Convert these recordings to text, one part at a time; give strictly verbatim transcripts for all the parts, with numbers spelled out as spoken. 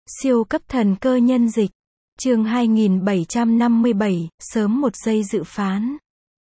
Siêu cấp thần cơ nhân dịch. Chương hai nghìn bảy trăm năm mươi bảy, sớm một giây dự phán.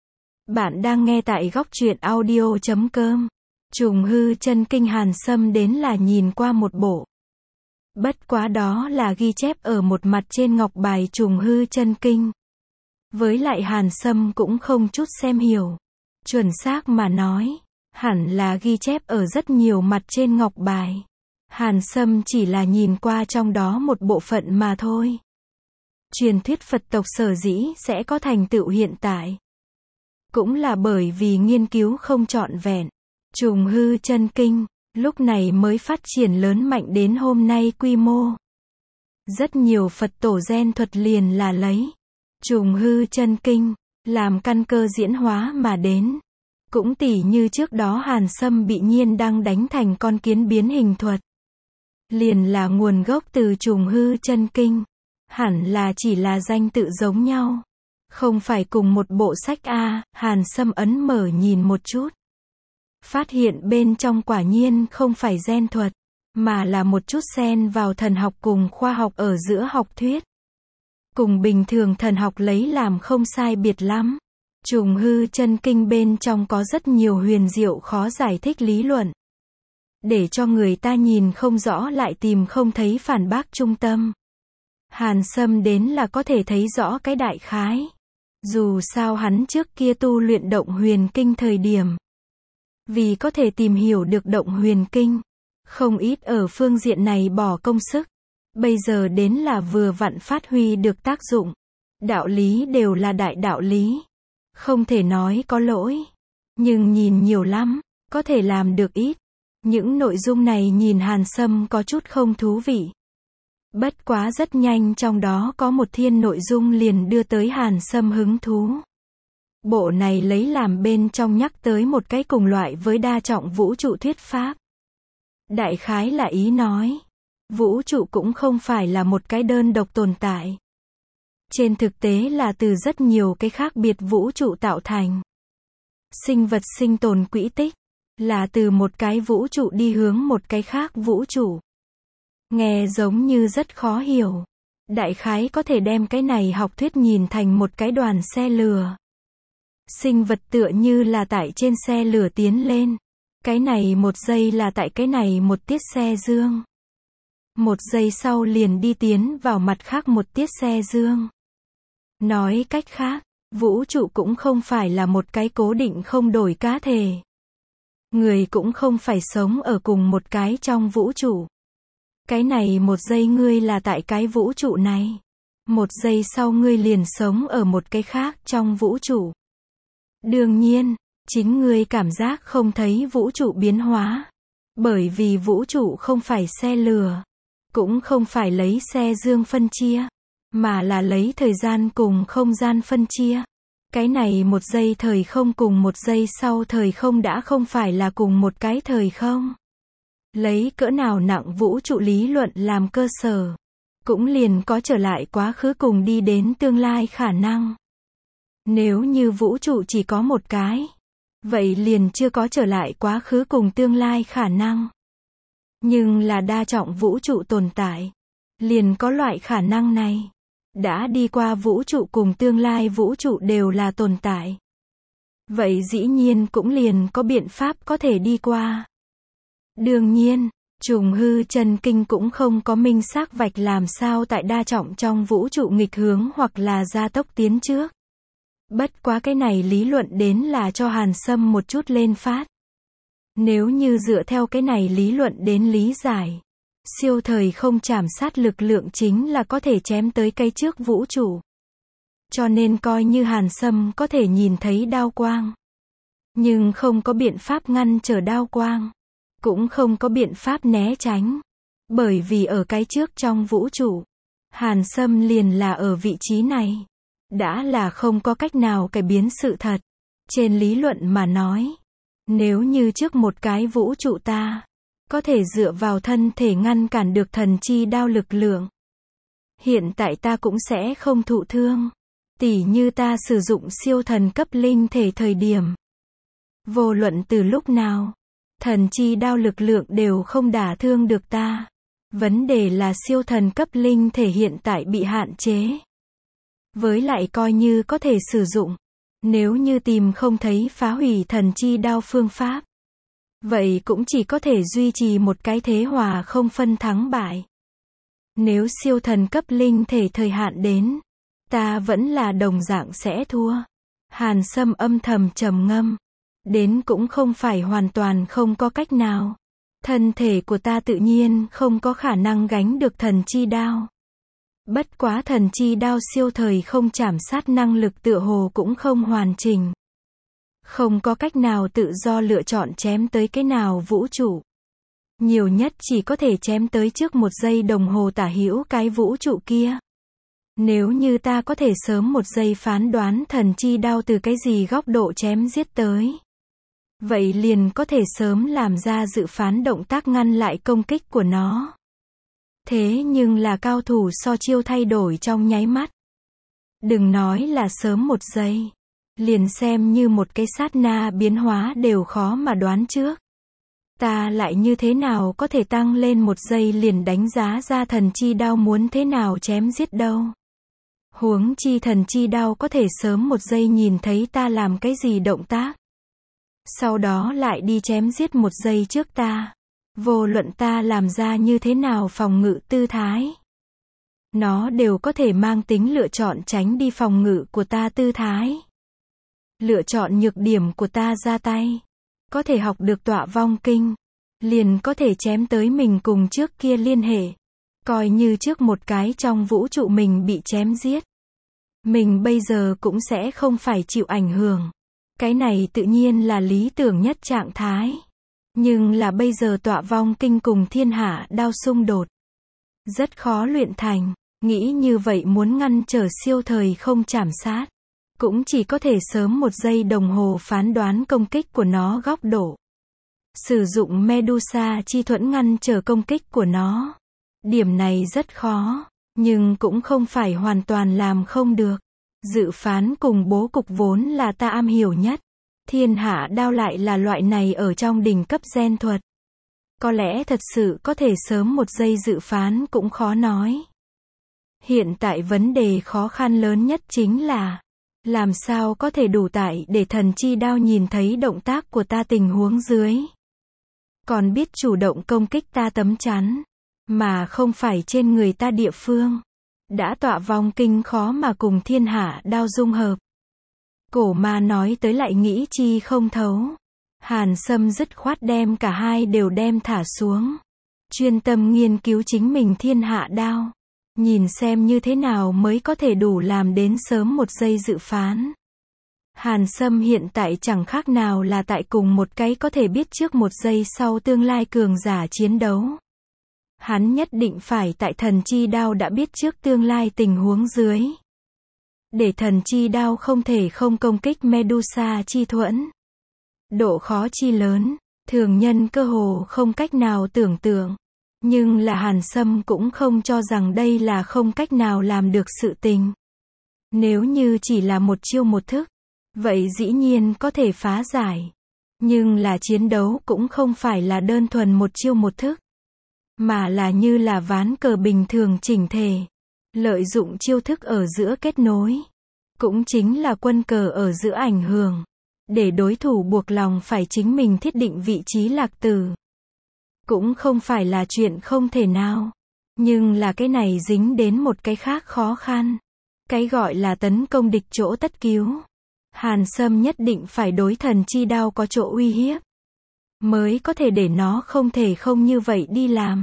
Bạn đang nghe tại góc truyện audio chấm com. Trùng hư chân kinh Hàn Sâm đến là nhìn qua một bộ. Bất quá đó là ghi chép ở một mặt trên ngọc bài trùng hư chân kinh. Với lại Hàn Sâm cũng không chút xem hiểu. Chuẩn xác mà nói, hẳn là ghi chép ở rất nhiều mặt trên ngọc bài. Hàn Sâm chỉ là nhìn qua trong đó một bộ phận mà thôi. Truyền thuyết Phật tộc sở dĩ sẽ có thành tựu hiện tại, cũng là bởi vì nghiên cứu không trọn vẹn. Trùng hư chân kinh, lúc này mới phát triển lớn mạnh đến hôm nay quy mô. Rất nhiều Phật tổ gen thuật liền là lấy trùng hư chân kinh làm căn cơ diễn hóa mà đến. Cũng tỉ như trước đó Hàn Sâm bị Nhiên Đăng đánh thành con kiến biến hình thuật, liền là nguồn gốc từ trùng hư chân kinh. Hẳn là chỉ là danh tự giống nhau, không phải cùng một bộ sách a. Hàn Sâm ấn mở nhìn một chút, phát hiện bên trong quả nhiên không phải gen thuật, mà là một chút xen vào thần học cùng khoa học ở giữa học thuyết. Cùng bình thường thần học lấy làm không sai biệt lắm. Trùng hư chân kinh bên trong có rất nhiều huyền diệu khó giải thích lý luận, để cho người ta nhìn không rõ lại tìm không thấy phản bác trung tâm. Hàn Sâm đến là có thể thấy rõ cái đại khái. Dù sao hắn trước kia tu luyện động huyền kinh thời điểm, vì có thể tìm hiểu được động huyền kinh, không ít ở phương diện này bỏ công sức. Bây giờ đến là vừa vặn phát huy được tác dụng. Đạo lý đều là đại đạo lý, không thể nói có lỗi. Nhưng nhìn nhiều lắm, có thể làm được ít. Những nội dung này nhìn Hàn Sâm có chút không thú vị. Bất quá rất nhanh trong đó có một thiên nội dung liền đưa tới Hàn Sâm hứng thú. Bộ này lấy làm bên trong nhắc tới một cái cùng loại với đa trọng vũ trụ thuyết pháp. Đại khái là ý nói, vũ trụ cũng không phải là một cái đơn độc tồn tại. Trên thực tế là từ rất nhiều cái khác biệt vũ trụ tạo thành. Sinh vật sinh tồn quỹ tích, là từ một cái vũ trụ đi hướng một cái khác vũ trụ. Nghe giống như rất khó hiểu. Đại khái có thể đem cái này học thuyết nhìn thành một cái đoàn xe lửa. Sinh vật tựa như là tại trên xe lửa tiến lên. Cái này một giây là tại cái này một tiết xe dương. Một giây sau liền đi tiến vào mặt khác một tiết xe dương. Nói cách khác, vũ trụ cũng không phải là một cái cố định không đổi cá thể. Người cũng không phải sống ở cùng một cái trong vũ trụ. Cái này một giây ngươi là tại cái vũ trụ này, một giây sau ngươi liền sống ở một cái khác trong vũ trụ. Đương nhiên, chính ngươi cảm giác không thấy vũ trụ biến hóa, bởi vì vũ trụ không phải xe lửa, cũng không phải lấy xe dương phân chia, mà là lấy thời gian cùng không gian phân chia. Cái này một giây thời không cùng một giây sau thời không đã không phải là cùng một cái thời không. Lấy cỡ nào nặng vũ trụ lý luận làm cơ sở, cũng liền có trở lại quá khứ cùng đi đến tương lai khả năng. Nếu như vũ trụ chỉ có một cái, vậy liền chưa có trở lại quá khứ cùng tương lai khả năng. Nhưng là đa trọng vũ trụ tồn tại, liền có loại khả năng này. Đã đi qua vũ trụ cùng tương lai vũ trụ đều là tồn tại, vậy dĩ nhiên cũng liền có biện pháp có thể đi qua. Đương nhiên, trùng hư chân kinh cũng không có minh xác vạch làm sao tại đa trọng trong vũ trụ nghịch hướng hoặc là gia tốc tiến trước. Bất quá cái này lý luận đến là cho Hàn Sâm một chút lên phát. Nếu như dựa theo cái này lý luận đến lý giải, siêu thời không trảm sát lực lượng chính là có thể chém tới cây trước vũ trụ. Cho nên coi như Hàn Sâm có thể nhìn thấy đao quang, nhưng không có biện pháp ngăn trở đao quang, cũng không có biện pháp né tránh. Bởi vì ở cái trước trong vũ trụ, Hàn Sâm liền là ở vị trí này, đã là không có cách nào cải biến sự thật. Trên lý luận mà nói, nếu như trước một cái vũ trụ ta có thể dựa vào thân thể ngăn cản được thần chi đao lực lượng, hiện tại ta cũng sẽ không thụ thương. Tỉ như ta sử dụng siêu thần cấp linh thể thời điểm, vô luận từ lúc nào, thần chi đao lực lượng đều không đả thương được ta. Vấn đề là siêu thần cấp linh thể hiện tại bị hạn chế. Với lại coi như có thể sử dụng. Nếu như tìm không thấy phá hủy thần chi đao phương pháp. Vậy cũng chỉ có thể duy trì một cái thế hòa không phân thắng bại. Nếu siêu thần cấp linh thể thời hạn đến, ta vẫn là đồng dạng sẽ thua. Hàn Sâm âm thầm trầm ngâm. Đến cũng không phải hoàn toàn không có cách nào. Thân thể của ta tự nhiên không có khả năng gánh được thần chi đao. Bất quá thần chi đao siêu thời không chảm sát năng lực tựa hồ cũng không hoàn chỉnh. Không có cách nào tự do lựa chọn chém tới cái nào vũ trụ. Nhiều nhất chỉ có thể chém tới trước một giây đồng hồ tả hữu cái vũ trụ kia. Nếu như ta có thể sớm một giây phán đoán thần chi đao từ cái gì góc độ chém giết tới. Vậy liền có thể sớm làm ra dự phán động tác ngăn lại công kích của nó. Thế nhưng là cao thủ so chiêu thay đổi trong nháy mắt. Đừng nói là sớm một giây. Liền xem như một cái sát na biến hóa đều khó mà đoán trước. Ta lại như thế nào có thể tăng lên một giây liền đánh giá ra thần chi đao muốn thế nào chém giết đâu. Huống chi thần chi đao có thể sớm một giây nhìn thấy ta làm cái gì động tác. Sau đó lại đi chém giết một giây trước ta. Vô luận ta làm ra như thế nào phòng ngự tư thái. Nó đều có thể mang tính lựa chọn tránh đi phòng ngự của ta tư thái. Lựa chọn nhược điểm của ta ra tay. Có thể học được tọa vong kinh. Liền có thể chém tới mình cùng trước kia liên hệ. Coi như trước một cái trong vũ trụ mình bị chém giết. Mình bây giờ cũng sẽ không phải chịu ảnh hưởng. Cái này tự nhiên là lý tưởng nhất trạng thái. Nhưng là bây giờ tọa vong kinh cùng thiên hạ đao xung đột. Rất khó luyện thành. Nghĩ như vậy muốn ngăn trở siêu thời không chảm sát. Cũng chỉ có thể sớm một giây đồng hồ phán đoán công kích của nó góc độ. Sử dụng Medusa chi thuẫn ngăn trở công kích của nó. Điểm này rất khó, nhưng cũng không phải hoàn toàn làm không được. Dự phán cùng bố cục vốn là ta am hiểu nhất. Thiên hạ đao lại là loại này ở trong đỉnh cấp gen thuật. Có lẽ thật sự có thể sớm một giây dự phán cũng khó nói. Hiện tại vấn đề khó khăn lớn nhất chính là làm sao có thể đủ tại để thần chi đao nhìn thấy động tác của ta tình huống dưới. Còn biết chủ động công kích ta tấm chắn, mà không phải trên người ta địa phương. Đã tọa vong kinh khó mà cùng thiên hạ đao dung hợp. Cổ ma nói tới lại nghĩ chi không thấu. Hàn Sâm dứt khoát đem cả hai đều đem thả xuống. Chuyên tâm nghiên cứu chính mình thiên hạ đao. Nhìn xem như thế nào mới có thể đủ làm đến sớm một giây dự phán. Hàn Sâm hiện tại chẳng khác nào là tại cùng một cái có thể biết trước một giây sau tương lai cường giả chiến đấu. Hắn nhất định phải tại thần chi đao đã biết trước tương lai tình huống dưới. Để thần chi đao không thể không công kích Medusa chi thuẫn. Độ khó chi lớn, thường nhân cơ hồ không cách nào tưởng tượng. Nhưng là Hàn Sâm cũng không cho rằng đây là không cách nào làm được sự tình. Nếu như chỉ là một chiêu một thức, vậy dĩ nhiên có thể phá giải. Nhưng là chiến đấu cũng không phải là đơn thuần một chiêu một thức, mà là như là ván cờ bình thường chỉnh thể. Lợi dụng chiêu thức ở giữa kết nối. Cũng chính là quân cờ ở giữa ảnh hưởng. Để đối thủ buộc lòng phải chính mình thiết định vị trí lạc tử. Cũng không phải là chuyện không thể nào. Nhưng là cái này dính đến một cái khác khó khăn. Cái gọi là tấn công địch chỗ tất cứu. Hàn Sâm nhất định phải đối thần chi đao có chỗ uy hiếp. Mới có thể để nó không thể không như vậy đi làm.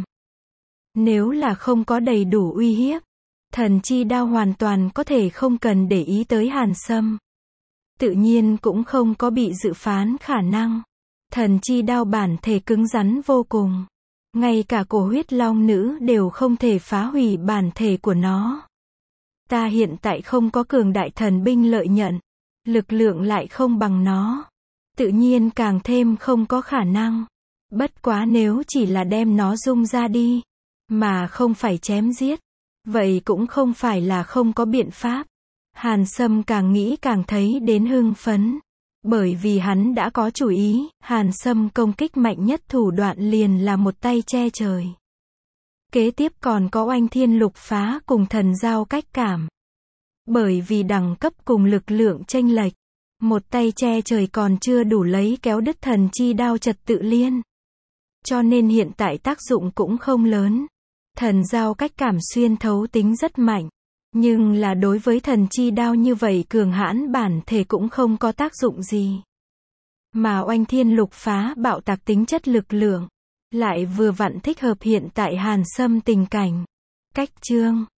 Nếu là không có đầy đủ uy hiếp, thần chi đao hoàn toàn có thể không cần để ý tới Hàn Sâm. Tự nhiên cũng không có bị dự phán khả năng. Thần chi đao bản thể cứng rắn vô cùng. Ngay cả cổ huyết long nữ đều không thể phá hủy bản thể của nó. Ta hiện tại không có cường đại thần binh lợi nhận. Lực lượng lại không bằng nó. Tự nhiên càng thêm không có khả năng. Bất quá nếu chỉ là đem nó dung ra đi, mà không phải chém giết, vậy cũng không phải là không có biện pháp. Hàn Sâm càng nghĩ càng thấy đến hưng phấn. Bởi vì hắn đã có chủ ý, Hàn Sâm công kích mạnh nhất thủ đoạn liền là một tay che trời. Kế tiếp còn có oanh thiên lục phá cùng thần giao cách cảm. Bởi vì đẳng cấp cùng lực lượng chênh lệch, một tay che trời còn chưa đủ lấy kéo đứt thần chi đao trật tự liên. Cho nên hiện tại tác dụng cũng không lớn. Thần giao cách cảm xuyên thấu tính rất mạnh. Nhưng là đối với thần chi đao như vậy cường hãn bản thể cũng không có tác dụng gì. Mà oanh thiên lục phá bạo tạc tính chất lực lượng, lại vừa vặn thích hợp hiện tại Hàn Sâm tình cảnh. Cách chương